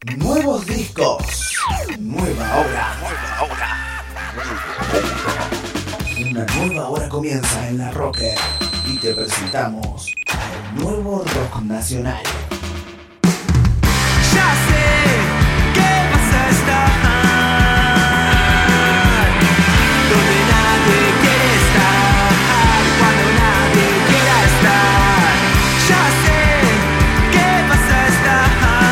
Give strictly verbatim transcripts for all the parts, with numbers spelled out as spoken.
Nuevos discos, nueva hora, nueva hora. Una nueva hora comienza en La Rocker y te presentamos al nuevo rock nacional. Ya sé que vas a estar donde nadie quiere estar, cuando nadie quiera estar. Ya sé que vas a estar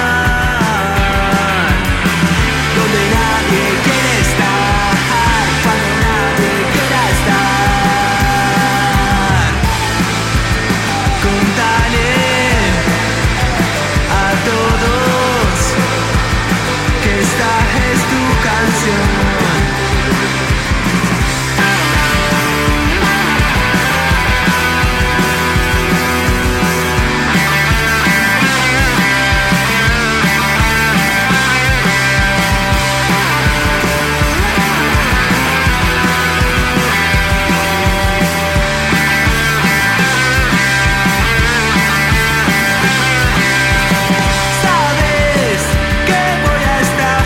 donde nadie quiere estar, cuando nadie quiera estar. Contale a todos que esta es tu canción. Sabes que voy a estar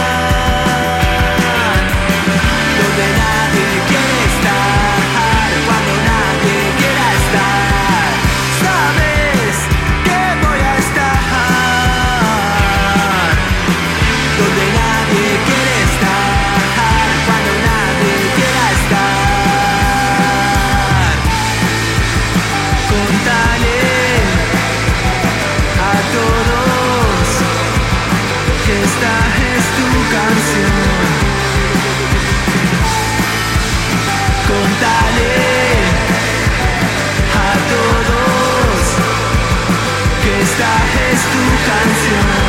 donde nadie quiere estar, cuando nadie quiera estar. Sabes que voy a estar donde nadie quiere estar, cuando nadie quiera estar. Contale a todos que esta es tu canción. Contale a todos que esta es tu canción.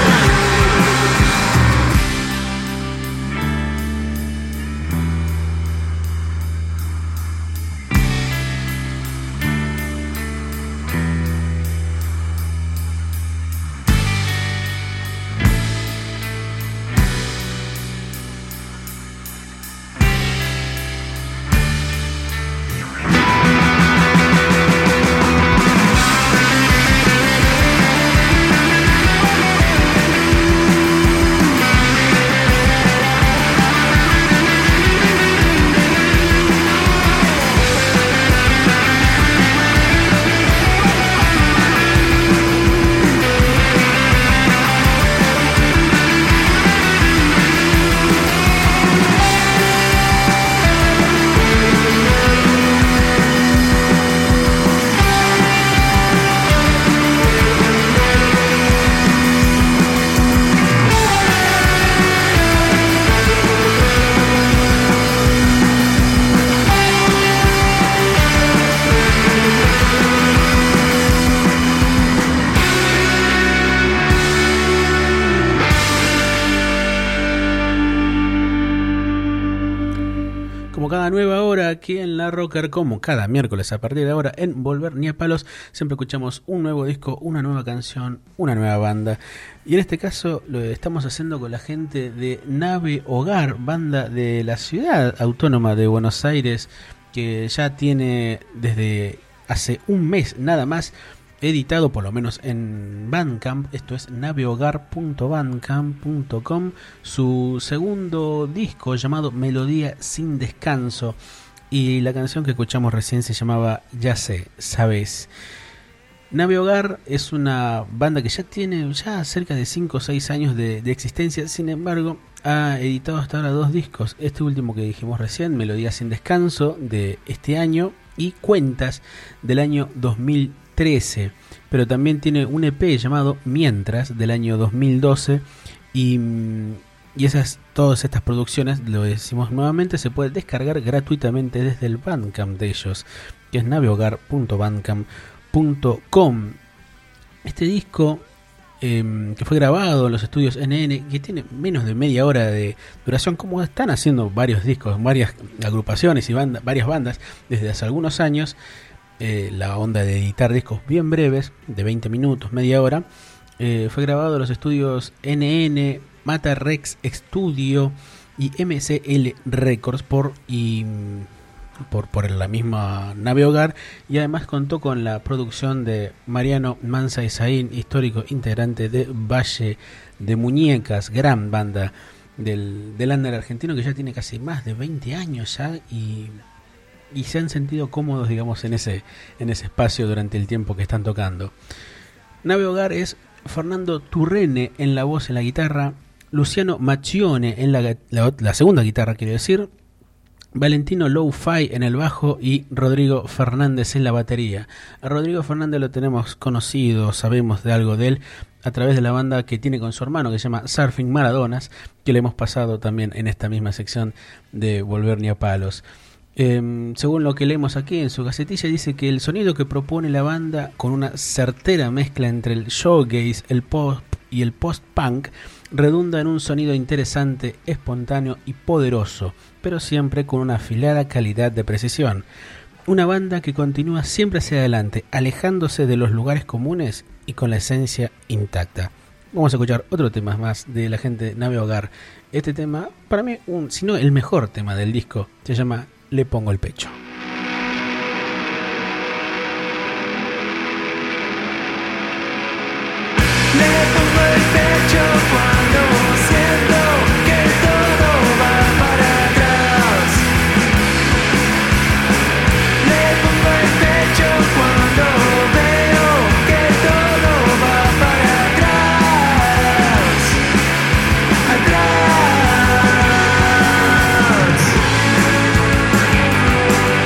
Como cada nueva hora aquí en La Rocker, como cada miércoles a partir de ahora en Volver Ni a Palos, siempre escuchamos un nuevo disco, una nueva canción, una nueva banda. Y en este caso lo estamos haciendo con la gente de Nave Hogar, banda de la ciudad autónoma de Buenos Aires, que ya tiene desde hace un mes nada más editado, por lo menos en Bandcamp, esto es navehogar punto bandcamp punto com, su segundo disco llamado Melodía sin Descanso, y la canción que escuchamos recién se llamaba Ya sé, sabes. Nave Hogar es una banda que ya tiene ya cerca de cinco o seis años de, de existencia, sin embargo ha editado hasta ahora dos discos, este último que dijimos recién, Melodía sin Descanso, de este año, y Cuentas, del año dos mil trece, pero también tiene un E P llamado Mientras, del año dos mil doce, y, y esas, todas estas producciones, lo decimos nuevamente, se puede descargar gratuitamente desde el Bandcamp de ellos, que es navehogar punto bandcamp punto com. Este disco, eh, que fue grabado en los estudios N N, que tiene menos de media hora de duración, como están haciendo varios discos, varias agrupaciones y banda, varias bandas desde hace algunos años, eh, la onda de editar discos bien breves, de veinte minutos, media hora, eh, fue grabado en los estudios N N, Mata Rex Studio y M C L Records por y por, por la misma nave hogar, y además contó con la producción de Mariano Mansa Isaín, histórico integrante de Valle de Muñecas, gran banda del, del under argentino que ya tiene casi más de veinte años ya, y, y se han sentido cómodos, digamos, en ese, en ese espacio durante el tiempo que están tocando. Nave hogar es Fernando Turrene en la voz, en la guitarra, Luciano Macchione en la, la, la segunda guitarra, quiero decir, Valentino Lo-Fi en el bajo y Rodrigo Fernández en la batería. A Rodrigo Fernández lo tenemos conocido, sabemos de algo de él a través de la banda que tiene con su hermano, que se llama Surfing Maradonas, que le hemos pasado también en esta misma sección de Volver ni a Palos. Eh, según lo que leemos aquí en su gacetilla, dice que el sonido que propone la banda, con una certera mezcla entre el showgaze, el pop y el post-punk, redunda en un sonido interesante, espontáneo y poderoso, pero siempre con una afilada calidad de precisión. Una banda que continúa siempre hacia adelante, alejándose de los lugares comunes y con la esencia intacta. Vamos a escuchar otro tema más de la gente de Nave Hogar. Este tema, para mí, un, si no el mejor tema del disco, se llama Le Pongo el Pecho. Le pongo el pecho cuando siento que todo va para atrás. Le pongo el pecho cuando veo que todo va para atrás. Atrás.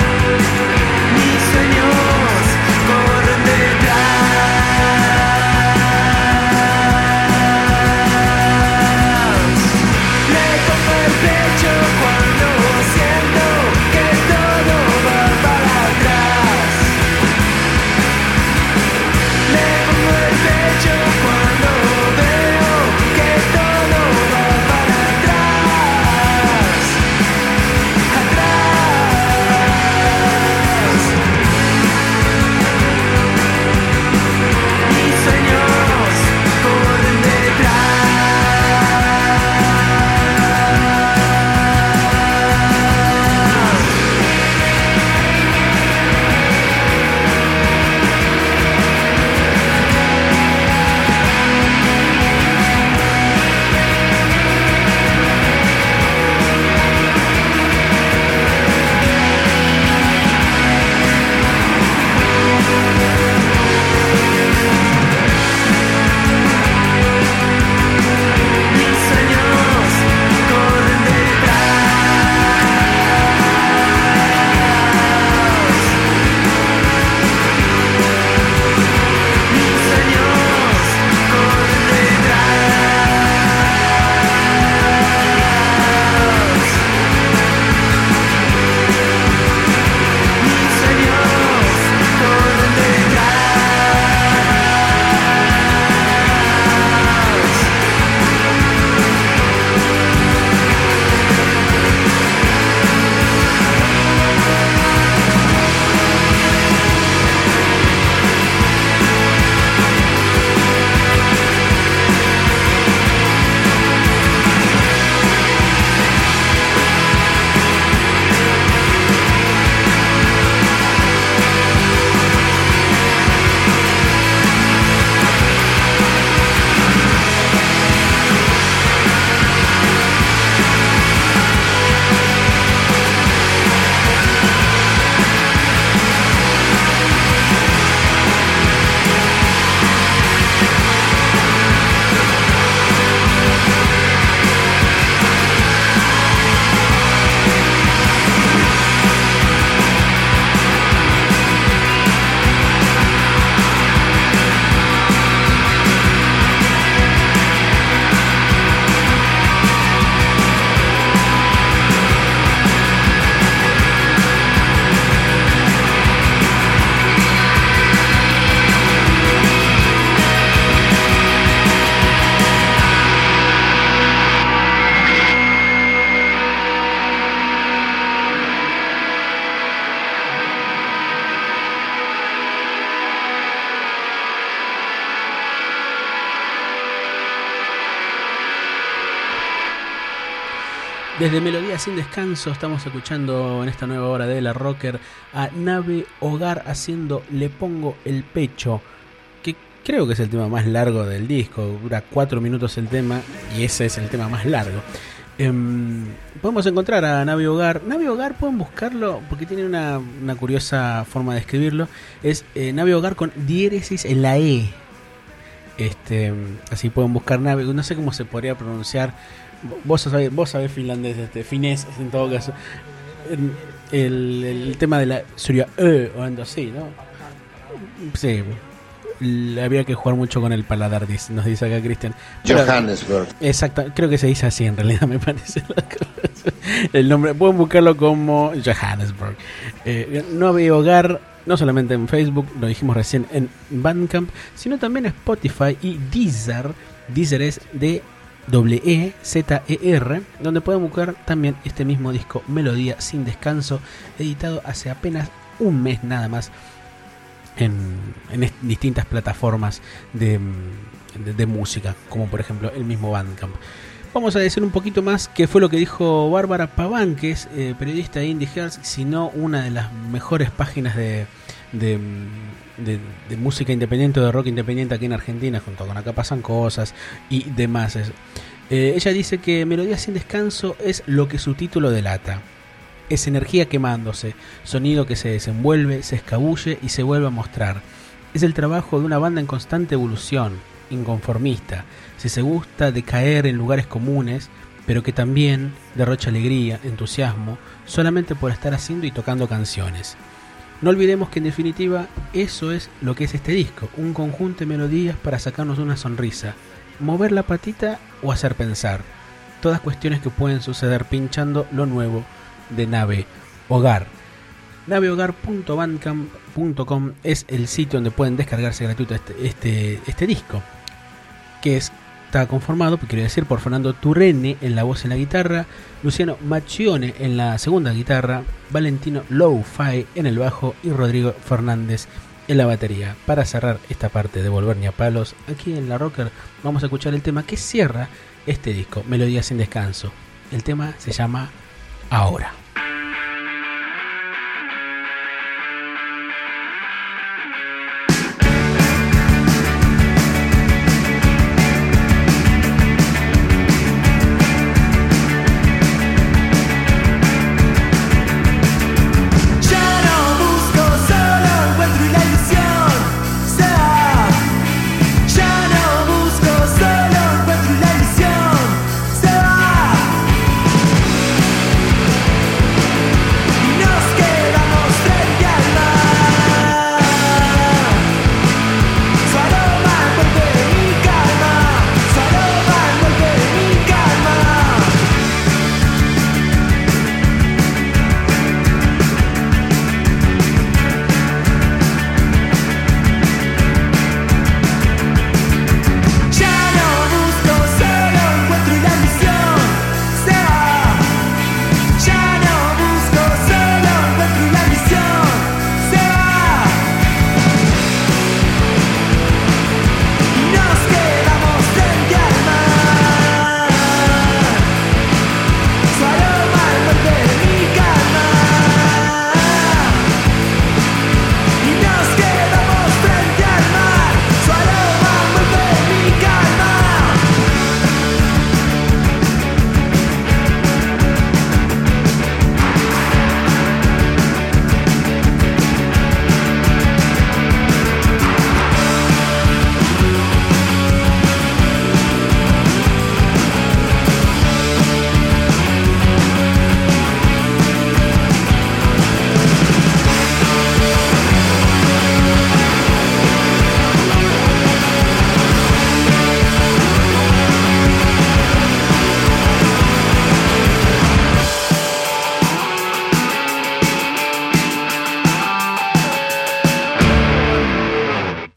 Desde Melodía Sin Descanso estamos escuchando en esta nueva hora de La Rocker a Nave Hogar haciendo Le Pongo el Pecho, que creo que es el tema más largo del disco, dura cuatro minutos el tema y ese es el tema más largo. Eh, podemos encontrar a Nave Hogar. Nave Hogar pueden buscarlo porque tiene una, una curiosa forma de escribirlo. Es eh, Nave Hogar con diéresis en la E. Este, así pueden buscar Nave, no sé cómo se podría pronunciar. Vos sabés, vos sabés finlandés, este, finés en todo caso. El, el, el tema de la sería E o algo así, ¿no? Sí, había que jugar mucho con el paladar, nos dice acá Cristian. Johannesburg. Exacto, creo que se dice así en realidad, me parece. El nombre, pueden buscarlo como Johannesburg. Eh, Nave Hogar, no solamente en Facebook, lo dijimos recién en Bandcamp, sino también en Spotify y Deezer. Deezer es de doble E Z E R, donde pueden buscar también este mismo disco Melodía Sin Descanso, editado hace apenas un mes nada más en, en distintas plataformas de, de, de música, como por ejemplo el mismo Bandcamp. Vamos a decir un poquito más qué fue lo que dijo Bárbara Paván, que es eh, periodista de Indie Hearts, sino una de las mejores páginas de, de, de, de música independiente o de rock independiente aquí en Argentina, junto con Acá Pasan Cosas y demás. Eh, ella dice que Melodía Sin Descanso es lo que su título delata. Es energía quemándose, sonido que se desenvuelve, se escabulle y se vuelve a mostrar. Es el trabajo de una banda en constante evolución, inconformista, si se gusta de caer en lugares comunes, pero que también derrocha alegría, entusiasmo, solamente por estar haciendo y tocando canciones. No olvidemos que en definitiva eso es lo que es este disco, un conjunto de melodías para sacarnos una sonrisa, mover la patita o hacer pensar, todas cuestiones que pueden suceder pinchando lo nuevo de Nave Hogar. nave hogar punto bandcamp punto com es el sitio donde pueden descargarse gratuito este, este, este disco, que es, está conformado, quiero decir, por Fernando Turrene en la voz y en la guitarra, Luciano Macchione en la segunda guitarra, Valentino Lo-Fi en el bajo y Rodrigo Fernández en la batería. Para cerrar esta parte de Volver Ni a Palos, aquí en La Rocker vamos a escuchar el tema que cierra este disco, Melodía Sin Descanso. El tema se llama Ahora.